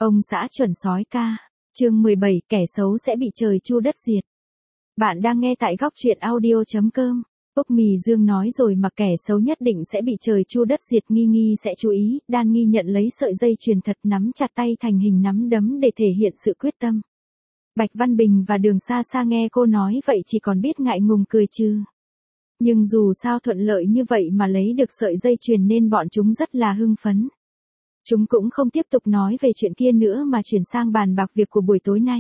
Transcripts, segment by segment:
Ông xã chuẩn sói ca. Chương 17, kẻ xấu sẽ bị trời chu đất diệt. Bạn đang nghe tại góc truyện audio.com. Úc Mì Dương nói rồi mà kẻ xấu nhất định sẽ bị trời chu đất diệt. Nghi sẽ chú ý. Đan Nghi nhận lấy sợi dây chuyền thật, nắm chặt tay thành hình nắm đấm để thể hiện sự quyết tâm. Bạch Văn Bình và Đường Sa Sa nghe cô nói vậy chỉ còn biết ngại ngùng cười trừ. Nhưng dù sao thuận lợi như vậy mà lấy được sợi dây chuyền nên bọn chúng rất là hưng phấn. Chúng cũng không tiếp tục nói về chuyện kia nữa mà chuyển sang bàn bạc việc của buổi tối nay.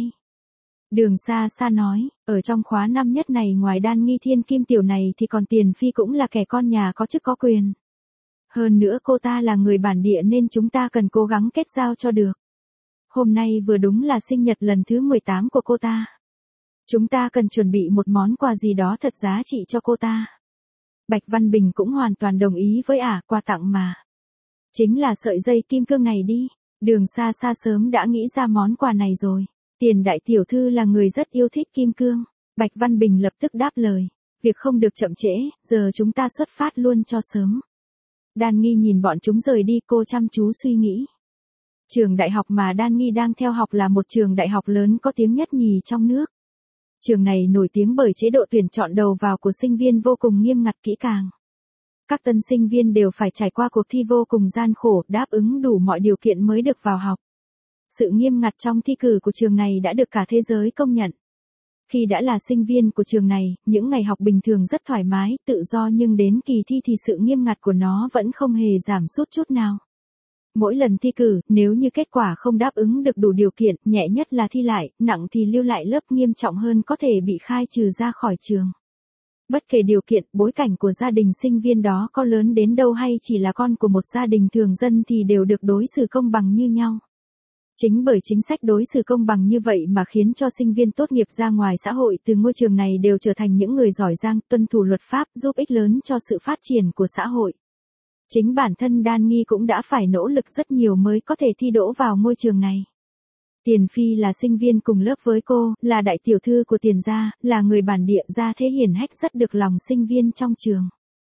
Đường Sa Sa nói, ở trong khóa năm nhất này ngoài Đan Nghi Thiên Kim Tiểu này thì còn Tiền Phi cũng là kẻ con nhà có chức có quyền. Hơn nữa cô ta là người bản địa nên chúng ta cần cố gắng kết giao cho được. Hôm nay vừa đúng là sinh nhật lần thứ 18 của cô ta. Chúng ta cần chuẩn bị một món quà gì đó thật giá trị cho cô ta. Bạch Văn Bình cũng hoàn toàn đồng ý với quà tặng mà. Chính là sợi dây kim cương này đi. Đường Sa Sa sớm đã nghĩ ra món quà này rồi. Tiền đại tiểu thư là người rất yêu thích kim cương. Bạch Văn Bình lập tức đáp lời. Việc không được chậm trễ, giờ chúng ta xuất phát luôn cho sớm. Đan Nghi nhìn bọn chúng rời đi, cô chăm chú suy nghĩ. Trường đại học mà Đan Nghi đang theo học là một trường đại học lớn có tiếng nhất nhì trong nước. Trường này nổi tiếng bởi chế độ tuyển chọn đầu vào của sinh viên vô cùng nghiêm ngặt kỹ càng. Các tân sinh viên đều phải trải qua cuộc thi vô cùng gian khổ, đáp ứng đủ mọi điều kiện mới được vào học. Sự nghiêm ngặt trong thi cử của trường này đã được cả thế giới công nhận. Khi đã là sinh viên của trường này, những ngày học bình thường rất thoải mái, tự do nhưng đến kỳ thi thì sự nghiêm ngặt của nó vẫn không hề giảm sút chút nào. Mỗi lần thi cử, nếu như kết quả không đáp ứng được đủ điều kiện, nhẹ nhất là thi lại, nặng thì lưu lại lớp, nghiêm trọng hơn có thể bị khai trừ ra khỏi trường. Bất kể điều kiện, bối cảnh của gia đình sinh viên đó có lớn đến đâu hay chỉ là con của một gia đình thường dân thì đều được đối xử công bằng như nhau. Chính bởi chính sách đối xử công bằng như vậy mà khiến cho sinh viên tốt nghiệp ra ngoài xã hội từ ngôi trường này đều trở thành những người giỏi giang, tuân thủ luật pháp, giúp ích lớn cho sự phát triển của xã hội. Chính bản thân Đan Nghi cũng đã phải nỗ lực rất nhiều mới có thể thi đỗ vào ngôi trường này. Tiền Phi là sinh viên cùng lớp với cô, là đại tiểu thư của Tiền gia, là người bản địa, gia thế hiển hách, rất được lòng sinh viên trong trường.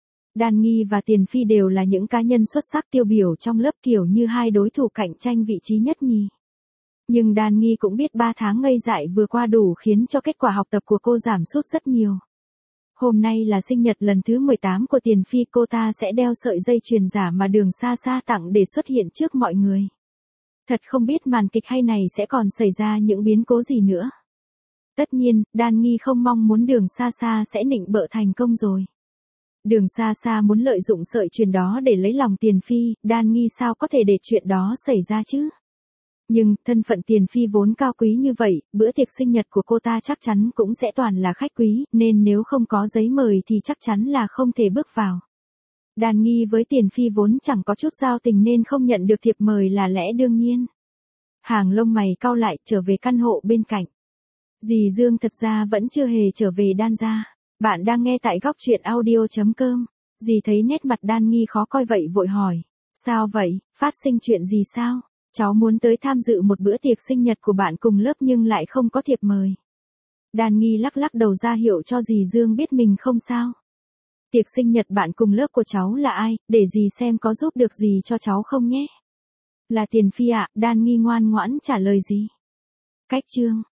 Đan Nghi và Tiền Phi đều là những cá nhân xuất sắc tiêu biểu trong lớp, kiểu như hai đối thủ cạnh tranh vị trí nhất nhì. Nhưng Đan Nghi cũng biết 3 tháng ngây dại vừa qua đủ khiến cho kết quả học tập của cô giảm sút rất nhiều. Hôm nay là sinh nhật lần thứ 18 của Tiền Phi, cô ta sẽ đeo sợi dây chuyền giả mà Đường Sa Sa tặng để xuất hiện trước mọi người. Thật không biết màn kịch hay này sẽ còn xảy ra những biến cố gì nữa. Tất nhiên, Đan Nghi không mong muốn Đường Sa Sa sẽ nịnh bợ thành công rồi. Đường Sa Sa muốn lợi dụng sợi chuyền đó để lấy lòng Tiền Phi, Đan Nghi sao có thể để chuyện đó xảy ra chứ? Nhưng, thân phận Tiền Phi vốn cao quý như vậy, bữa tiệc sinh nhật của cô ta chắc chắn cũng sẽ toàn là khách quý, nên nếu không có giấy mời thì chắc chắn là không thể bước vào. Đan Nghi với Tiền Phi vốn chẳng có chút giao tình nên không nhận được thiệp mời là lẽ đương nhiên. Hàng lông mày cau lại, trở về căn hộ bên cạnh. Dì Dương thật ra vẫn chưa hề trở về Đan gia. Bạn đang nghe tại góc truyện audio.com. Dì thấy nét mặt Đan Nghi khó coi vậy vội hỏi. Sao vậy, phát sinh chuyện gì sao? Cháu muốn tới tham dự một bữa tiệc sinh nhật của bạn cùng lớp nhưng lại không có thiệp mời. Đan Nghi lắc lắc đầu ra hiệu cho dì Dương biết mình không sao. Tiệc sinh nhật bạn cùng lớp của cháu là ai, để dì xem có giúp được gì cho cháu không nhé. Là Tiền Phi ạ, Đan Nghi ngoan ngoãn trả lời dì. Cách chương.